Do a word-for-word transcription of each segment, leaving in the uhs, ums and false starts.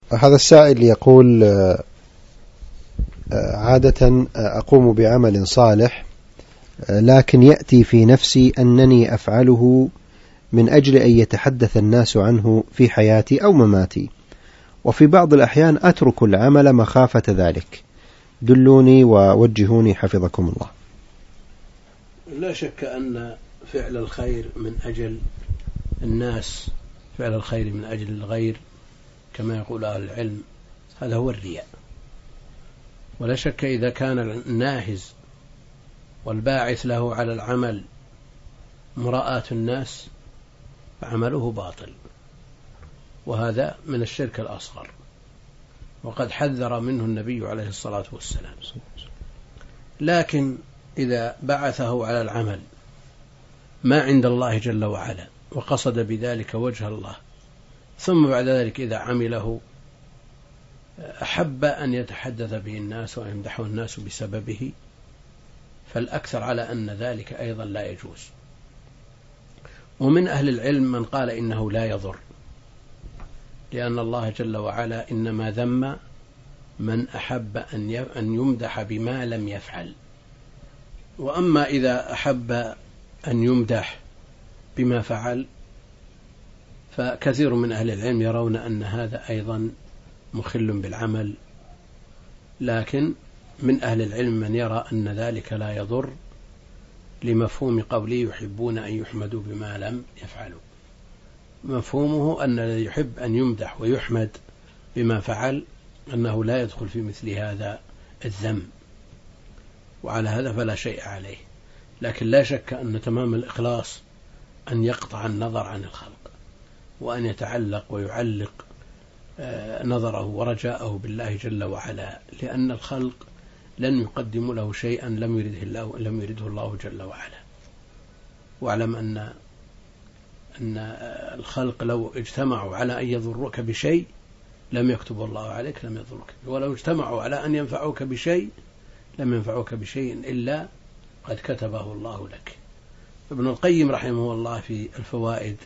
هذا السائل يقول عادة أقوم بعمل صالح لكن يأتي في نفسي أنني أفعله من أجل أن يتحدث الناس عنه في حياتي أو مماتي، وفي بعض الأحيان أترك العمل مخافة ذلك، دلوني ووجهوني حفظكم الله. لا شك أن فعل الخير من أجل الناس، فعل الخير من أجل الغير كما يقول أهل العلم، هذا هو الرياء. ولا شك إذا كان الناهز والباعث له على العمل مراءة الناس فعمله باطل، وهذا من الشرك الأصغر، وقد حذر منه النبي عليه الصلاة والسلام. لكن إذا بعثه على العمل ما عند الله جل وعلا وقصد بذلك وجه الله، ثم بعد ذلك إذا عمله أحب أن يتحدث به الناس ويمدحه الناس بسببه، فالأكثر على أن ذلك أيضا لا يجوز. ومن أهل العلم من قال إنه لا يضر، لأن الله جل وعلا إنما ذم من أحب أن يمدح بما لم يفعل. وأما إذا أحب أن يمدح بما فعل فكثير من أهل العلم يرون أن هذا أيضا مخل بالعمل، لكن من أهل العلم من يرى أن ذلك لا يضر لمفهوم قوله يحبون أن يحمدوا بما لم يفعلوا. مفهومه أن الذي يحب أن يمدح ويحمد بما فعل أنه لا يدخل في مثل هذا الذم، وعلى هذا فلا شيء عليه. لكن لا شك أن تمام الإخلاص أن يقطع النظر عن الخلق، وأن يتعلق ويعلق نظره ورجاءه بالله جل وعلا، لأن الخلق لن يقدم له شيئا لم يرده الله لم يرده الله جل وعلا. واعلم أن أن الخلق لو اجتمعوا على أن يضرك بشيء لم يكتب الله عليك لم يضرك، ولو اجتمعوا على أن ينفعوك بشيء لم ينفعوك بشيء إلا قد كتبه الله لك. ابن القيم رحمه الله في الفوائد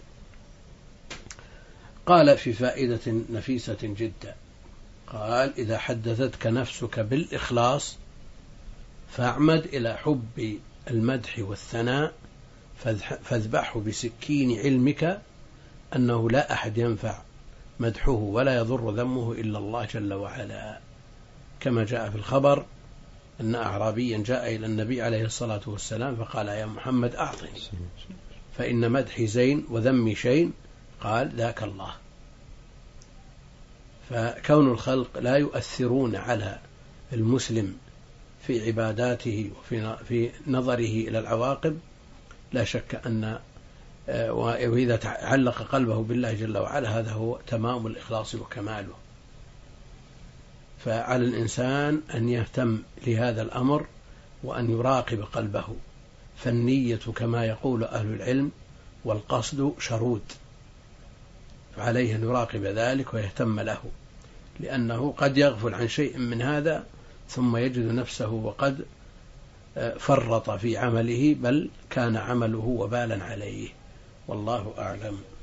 قال في فائدة نفيسة جدا، قال: إذا حدثتك نفسك بالإخلاص فاعمد إلى حب المدح والثناء، فاذبحه بسكين علمك أنه لا أحد ينفع مدحه ولا يضر ذمه إلا الله جل وعلا، كما جاء في الخبر أن أعرابيا جاء إلى النبي عليه الصلاة والسلام فقال: يا محمد أعطني فإن مدحي زين وذمي شين، قال: ذاك الله. فكون الخلق لا يؤثرون على المسلم في عباداته وفي نظره إلى العواقب لا شك أن، وإذا تعلق قلبه بالله جل وعلا هذا هو تمام الإخلاص وكماله. فعلى الإنسان أن يهتم لهذا الأمر وأن يراقب قلبه، فالنية كما يقول أهل العلم والقصد شرود، فعليه أن يراقب ذلك ويهتم له، لأنه قد يغفل عن شيء من هذا ثم يجد نفسه وقد فرط في عمله، بل كان عمله وبالا عليه، والله أعلم.